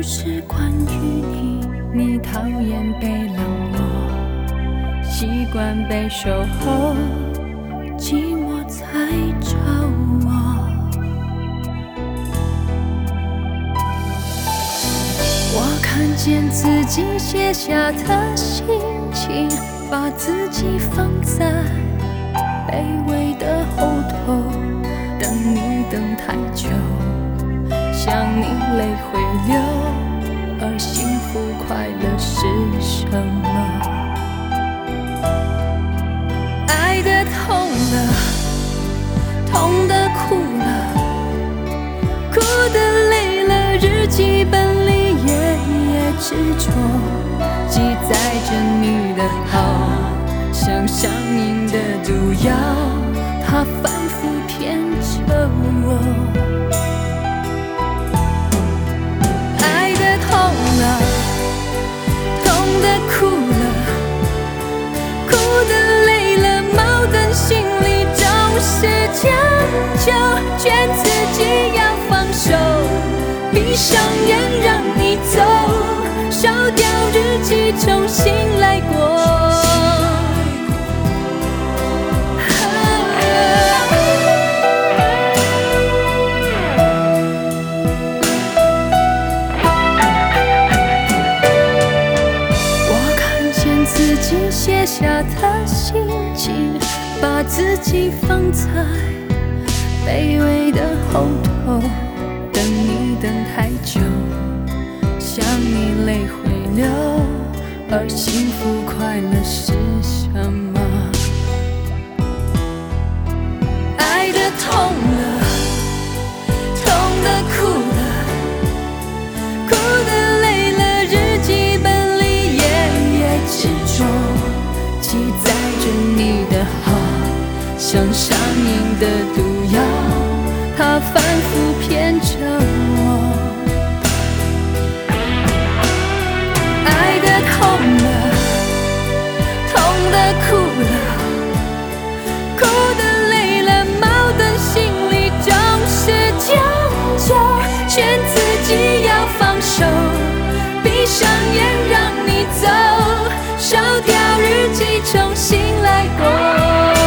是关于你，你讨厌被冷落，习惯被守候，寂寞才找我。我看见自己写下的心情，把自己放在卑微的后头，等你等太久，想你泪会流，而幸福快乐是什么？爱的痛了，痛的哭了，哭的累了，日记本里夜夜执着，记载着你的好，像上瘾的毒药，它反复骗着我。爱的痛了，痛的哭了，哭的累了，矛盾心里总是将就，劝自己要放手，闭上眼让你走，烧掉日记重新来过。写下的心情，把自己放在卑微的后头，等你等太久，想你泪会流，而幸福快乐是什么？爱的痛了，痛的哭了，哭的累了，日记本里夜夜执着，记载着你的好，像上瘾的毒药，它反复骗着我。爱的痛了，痛的哭了，哭的累了，矛盾心里总是将就，劝自己要放手，闭上眼让你走，烧掉日记重新来过。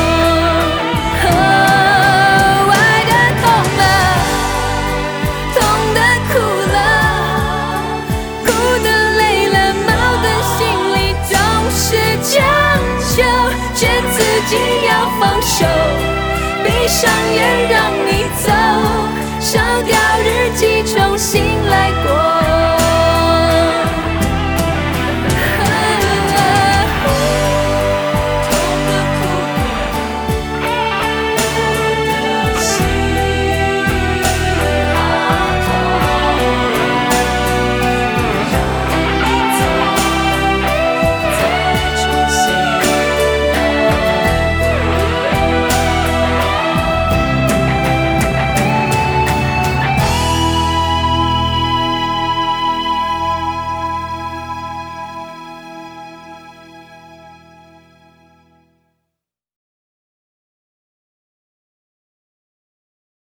爱的痛了，痛的哭了，哭的累了，矛盾心里总是将就，劝自己要放手，闭上眼让你走，烧掉日记重新